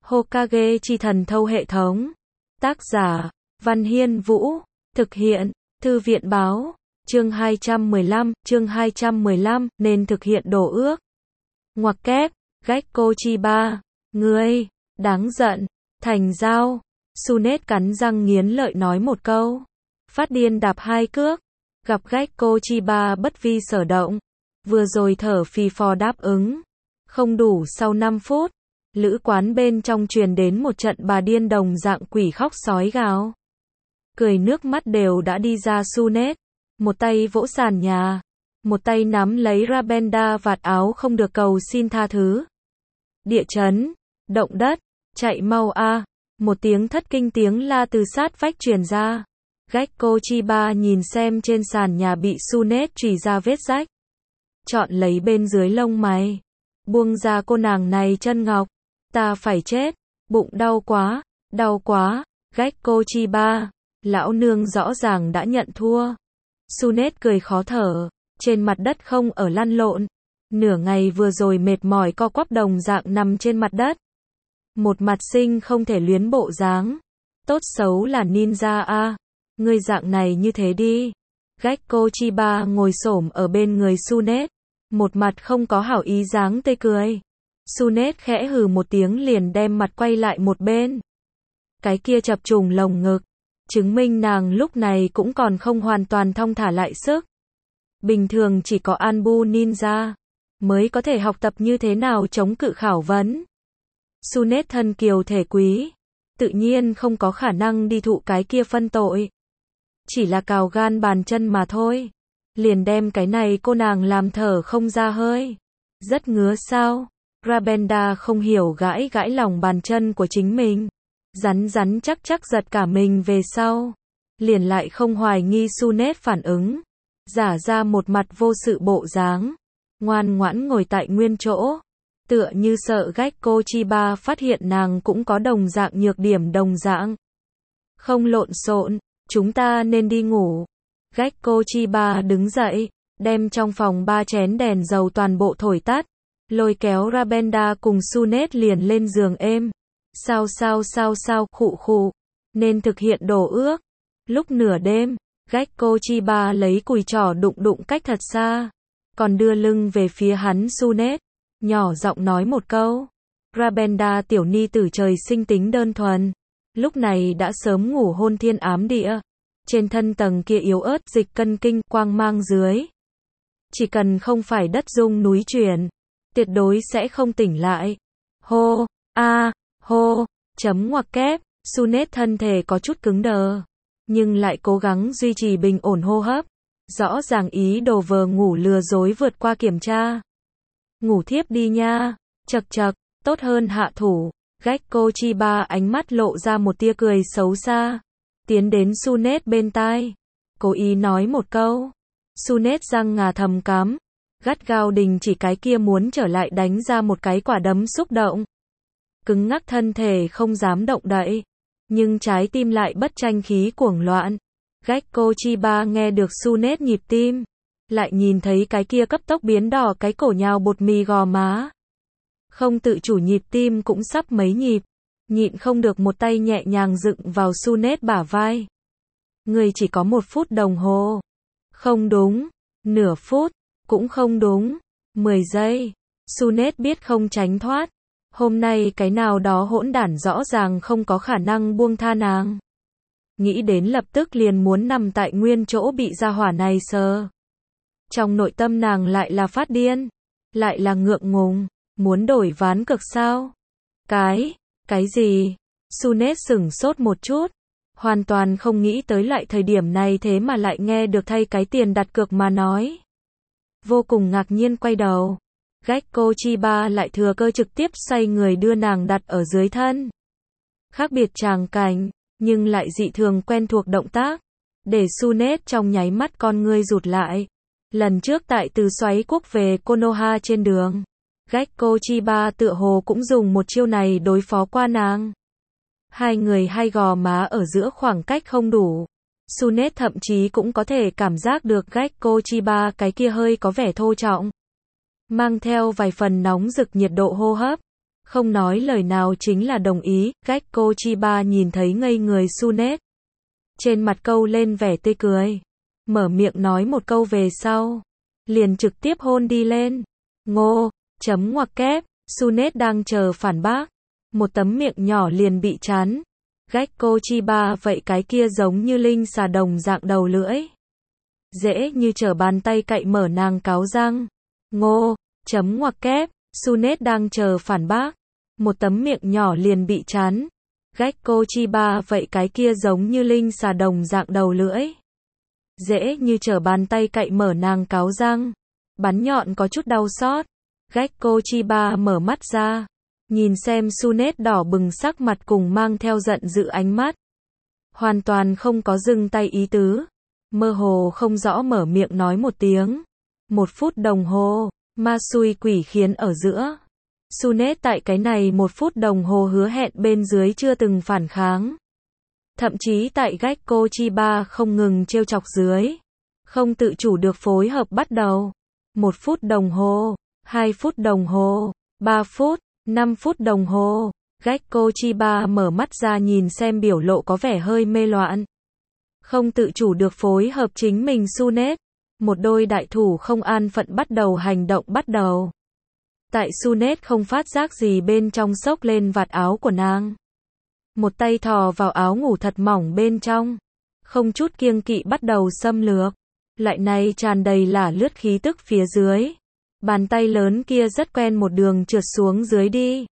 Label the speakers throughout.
Speaker 1: Hokage chi thần thâu hệ thống. Tác giả, Văn Hiên Vũ. Thực hiện, Thư viện báo. Chương 215, nên thực hiện đồ ước. Ngoặc kép, Gekko Chiba. Ngươi, đáng giận, thành dao. Tsunade cắn răng nghiến lợi nói một câu. Phát điên đạp hai cước. Gặp Gekko Chiba bất vi sở động. Vừa rồi thở phì phò đáp ứng. Không đủ sau 5 phút. Lữ quán bên trong truyền đến một trận bà điên đồng dạng quỷ khóc sói gào. Cười nước mắt đều đã đi ra Tsunade. Một tay vỗ sàn nhà. Một tay nắm lấy Rabenda vạt áo không được cầu xin tha thứ. Địa chấn, động đất, chạy mau a. Một tiếng thất kinh tiếng la từ sát vách truyền ra. Gekko Chiba nhìn xem trên sàn nhà bị Tsunade chùy ra vết rách. Chọn lấy bên dưới lông mày. Buông ra cô nàng này chân ngọc. Ta phải chết, bụng đau quá, Gekko Chiba, lão nương rõ ràng đã nhận thua. Tsunade cười khó thở, trên mặt đất không ở lăn lộn. Nửa ngày vừa rồi mệt mỏi co quắp đồng dạng nằm trên mặt đất. Một mặt sinh không thể luyến bộ dáng. Tốt xấu là ninja a, ngươi dạng này như thế đi. Gekko Chiba ngồi xổm ở bên người Tsunade, một mặt không có hảo ý dáng tươi cười. Tsunade khẽ hừ một tiếng liền đem mặt quay lại một bên. Cái kia chập trùng lồng ngực, chứng minh nàng lúc này cũng còn không hoàn toàn thong thả lại sức. Bình thường chỉ có Anbu ninja mới có thể học tập như thế nào chống cự khảo vấn. Tsunade thân kiều thể quý, tự nhiên không có khả năng đi thụ cái kia phân tội. Chỉ là cào gan bàn chân mà thôi. Liền đem cái này cô nàng làm thở không ra hơi. Rất ngứa sao? Rabenda không hiểu gãi gãi lòng bàn chân của chính mình. Rắn chắc giật cả mình về sau. Liền lại không hoài nghi Tsunade phản ứng. Giả ra một mặt vô sự bộ dáng. Ngoan ngoãn ngồi tại nguyên chỗ. Tựa như sợ Gekko Chiba phát hiện nàng cũng có đồng dạng nhược điểm đồng dạng. Không lộn xộn, chúng ta nên đi ngủ. Gekko Chiba đứng dậy, đem trong phòng 3 chén đèn dầu toàn bộ thổi tắt. Lôi kéo Rabenda cùng Tsunade liền lên giường êm. Sao, khụ. Nên thực hiện đồ ước. Lúc nửa đêm, Gekko Chiba lấy cùi trỏ đụng cách thật xa. Còn đưa lưng về phía hắn Tsunade. Nhỏ giọng nói một câu. Rabenda tiểu ni tử trời sinh tính đơn thuần. Lúc này đã sớm ngủ hôn thiên ám địa. Trên thân tầng kia yếu ớt dịch cân kinh quang mang dưới. Chỉ cần không phải đất rung núi chuyển. Tuyệt đối sẽ không tỉnh lại. Hô, chấm ngoặc kép, Tsunade thân thể có chút cứng đờ. Nhưng lại cố gắng duy trì bình ổn hô hấp. Rõ ràng ý đồ vờ ngủ lừa dối vượt qua kiểm tra. Ngủ thiếp đi nha, chật, tốt hơn hạ thủ. Gekko Chiba ánh mắt lộ ra một tia cười xấu xa. Tiến đến Tsunade bên tai. Cố ý nói một câu. Tsunade răng ngà thầm cắm. Gắt gao đình chỉ cái kia muốn trở lại đánh ra một cái quả đấm xúc động. Cứng ngắc thân thể không dám động đậy. Nhưng trái tim lại bất tranh khí cuồng loạn. Gekko Chiba nghe được Tsunade nhịp tim. Lại nhìn thấy cái kia cấp tốc biến đỏ cái cổ nhào bột mì gò má. Không tự chủ nhịp tim cũng sắp mấy nhịp. Nhịn không được một tay nhẹ nhàng dựng vào Tsunade bả vai. Người chỉ có 1 phút đồng hồ. Không đúng. Nửa phút. Cũng không đúng. 10 giây. Tsunade biết không tránh thoát. Hôm nay cái nào đó hỗn đản rõ ràng không có khả năng buông tha nàng. Nghĩ đến lập tức liền muốn nằm tại nguyên chỗ bị gia hỏa này sờ. Trong nội tâm nàng lại là phát điên. Lại là ngượng ngùng. Muốn đổi ván cực sao? Cái gì? Tsunade sửng sốt một chút. Hoàn toàn không nghĩ tới lại thời điểm này thế mà lại nghe được thay cái tiền đặt cược mà nói. Vô cùng ngạc nhiên quay đầu. Gekko Chiba lại thừa cơ trực tiếp xoay người đưa nàng đặt ở dưới thân. Khác biệt tràng cảnh, nhưng lại dị thường quen thuộc động tác. Để Tsunade trong nháy mắt con ngươi rụt lại. Lần trước tại từ xoáy quốc về Konoha trên đường. Gekko Chiba tựa hồ cũng dùng một chiêu này đối phó qua nàng. Hai người hai gò má ở giữa khoảng cách không đủ. Tsunade thậm chí cũng có thể cảm giác được Gekko Chiba cái kia hơi có vẻ thô trọng. Mang theo vài phần nóng rực nhiệt độ hô hấp. Không nói lời nào chính là đồng ý. Gekko Chiba nhìn thấy ngây người Sunet. Trên mặt câu lên vẻ tươi cười. Mở miệng nói một câu về sau. Liền trực tiếp hôn đi lên. Ngô, chấm ngoặc kép, Sunet đang chờ phản bác. Một tấm miệng nhỏ liền bị chán. Gekko Chiba vậy cái kia giống như linh xà đồng dạng đầu lưỡi. Dễ như trở bàn tay cạy mở nàng cáo răng. Ngô, chấm ngoặc kép, Sunet đang chờ phản bác. Một tấm miệng nhỏ liền bị chán. Gekko Chiba vậy cái kia giống như linh xà đồng dạng đầu lưỡi. Dễ như trở bàn tay cạy mở nàng cáo răng. Bắn nhọn có chút đau xót. Gekko Chiba mở mắt ra. Nhìn xem Sunet đỏ bừng sắc mặt cùng mang theo giận dữ ánh mắt. Hoàn toàn không có dừng tay ý tứ. Mơ hồ không rõ mở miệng nói một tiếng. 1 phút đồng hồ, ma xui quỷ khiến ở giữa. Sunet tại cái này 1 phút đồng hồ hứa hẹn bên dưới chưa từng phản kháng. Thậm chí tại Gekko Chiba không ngừng trêu chọc dưới. Không tự chủ được phối hợp bắt đầu. 1 phút đồng hồ, 2 phút đồng hồ, 3 phút, 5 phút đồng hồ. Gekko Chiba mở mắt ra nhìn xem biểu lộ có vẻ hơi mê loạn. Không tự chủ được phối hợp chính mình Sunet. Một đôi đại thủ không an phận bắt đầu hành động bắt đầu. Tại Sunet không phát giác gì bên trong xốc lên vạt áo của nàng. Một tay thò vào áo ngủ thật mỏng bên trong. Không chút kiêng kỵ bắt đầu xâm lược. Loại này tràn đầy lả lướt khí tức phía dưới. Bàn tay lớn kia rất quen một đường trượt xuống dưới đi.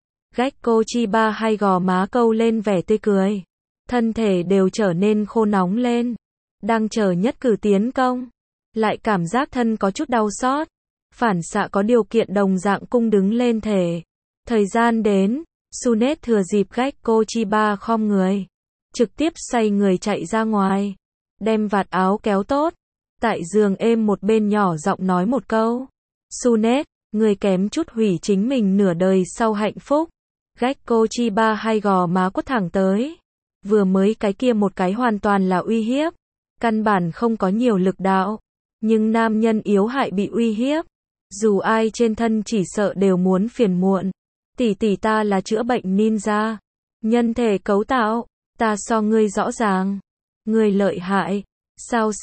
Speaker 1: Gekko Chiba hai gò má câu lên vẻ tươi cười. Thân thể đều trở nên khô nóng lên. Đang chờ nhất cử tiến công. Lại cảm giác thân có chút đau xót. Phản xạ có điều kiện đồng dạng cung đứng lên thể. Thời gian đến. Sunet thừa dịp Gekko Chiba khom người. Trực tiếp xoay người chạy ra ngoài. Đem vạt áo kéo tốt. Tại giường êm một bên nhỏ giọng nói một câu. Sunet, người kém chút hủy chính mình nửa đời sau hạnh phúc. Gekko Chiba hai gò má quất thẳng tới. Vừa mới cái kia một cái hoàn toàn là uy hiếp. Căn bản không có nhiều lực đạo. Nhưng nam nhân yếu hại bị uy hiếp. Dù ai trên thân chỉ sợ đều muốn phiền muộn. Tỷ tỷ ta là chữa bệnh ninja. Nhân thể cấu tạo. Ta so ngươi rõ ràng. Ngươi lợi hại. Sao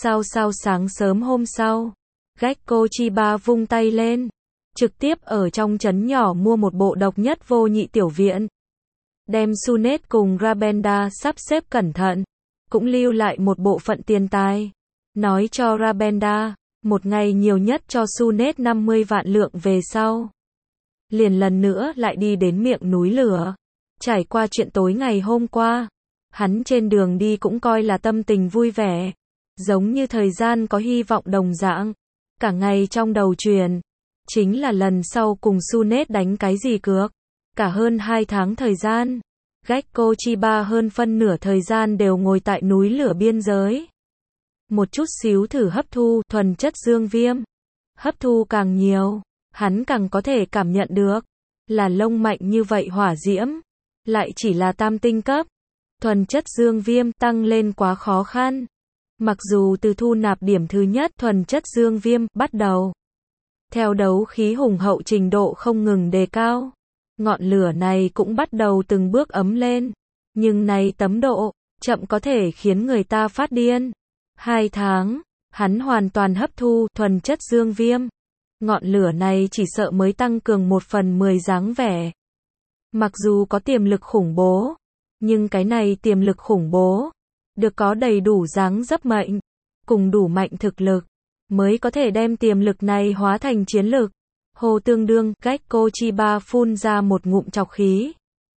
Speaker 1: sáng sớm hôm sau. Gekko Chiba vung tay lên. Trực tiếp ở trong trấn nhỏ mua một bộ độc nhất vô nhị tiểu viện. Đem Sunet cùng Rabenda sắp xếp cẩn thận. Cũng lưu lại một bộ phận tiền tài. Nói cho Rabenda, một ngày nhiều nhất cho Sunet 50 vạn lượng về sau. Liền lần nữa lại đi đến miệng núi lửa. Trải qua chuyện tối ngày hôm qua. Hắn trên đường đi cũng coi là tâm tình vui vẻ. Giống như thời gian có hy vọng đồng dạng. Cả ngày trong đầu truyền. Chính là lần sau cùng Sunet đánh cái gì cược. Cả hơn 2 tháng thời gian. Gekko Chiba hơn phân nửa thời gian đều ngồi tại núi lửa biên giới. Một chút xíu thử hấp thu thuần chất dương viêm. Hấp thu càng nhiều, hắn càng có thể cảm nhận được. Là lông mạnh như vậy hỏa diễm. Lại chỉ là tam tinh cấp. Thuần chất dương viêm tăng lên quá khó khăn. Mặc dù từ thu nạp điểm thứ nhất thuần chất dương viêm bắt đầu. Theo đấu khí hùng hậu trình độ không ngừng đề cao. Ngọn lửa này cũng bắt đầu từng bước ấm lên. Nhưng này tấm độ, chậm có thể khiến người ta phát điên. 2 tháng, hắn hoàn toàn hấp thu thuần chất dương viêm. Ngọn lửa này chỉ sợ mới tăng cường 1/10 dáng vẻ. Mặc dù có tiềm lực khủng bố, nhưng cái này tiềm lực khủng bố, được có đầy đủ dáng dấp mệnh, cùng đủ mạnh thực lực, mới có thể đem tiềm lực này hóa thành chiến lực. Hồ tương đương, Gekko Chiba phun ra một ngụm trọc khí.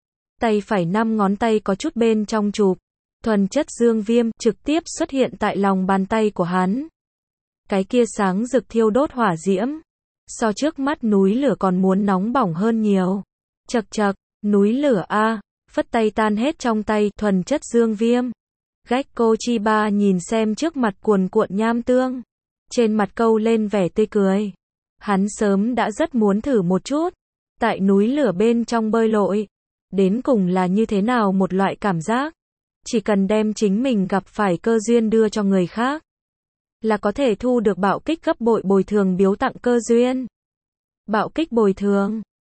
Speaker 1: Tay phải 5 ngón tay có chút bên trong chụp. Thuần chất dương viêm trực tiếp xuất hiện tại lòng bàn tay của hắn. Cái kia sáng rực thiêu đốt hỏa diễm. So trước mắt núi lửa còn muốn nóng bỏng hơn nhiều. Chậc chậc, núi lửa a, phất tay tan hết trong tay thuần chất dương viêm. Gekko Chiba nhìn xem trước mặt cuồn cuộn nham tương. Trên mặt câu lên vẻ tươi cười. Hắn sớm đã rất muốn thử một chút. Tại núi lửa bên trong bơi lội. Đến cùng là như thế nào một loại cảm giác. Chỉ cần đem chính mình gặp phải cơ duyên đưa cho người khác. Là có thể thu được bạo kích gấp bội bồi thường biếu tặng cơ duyên. Bạo kích bồi thường.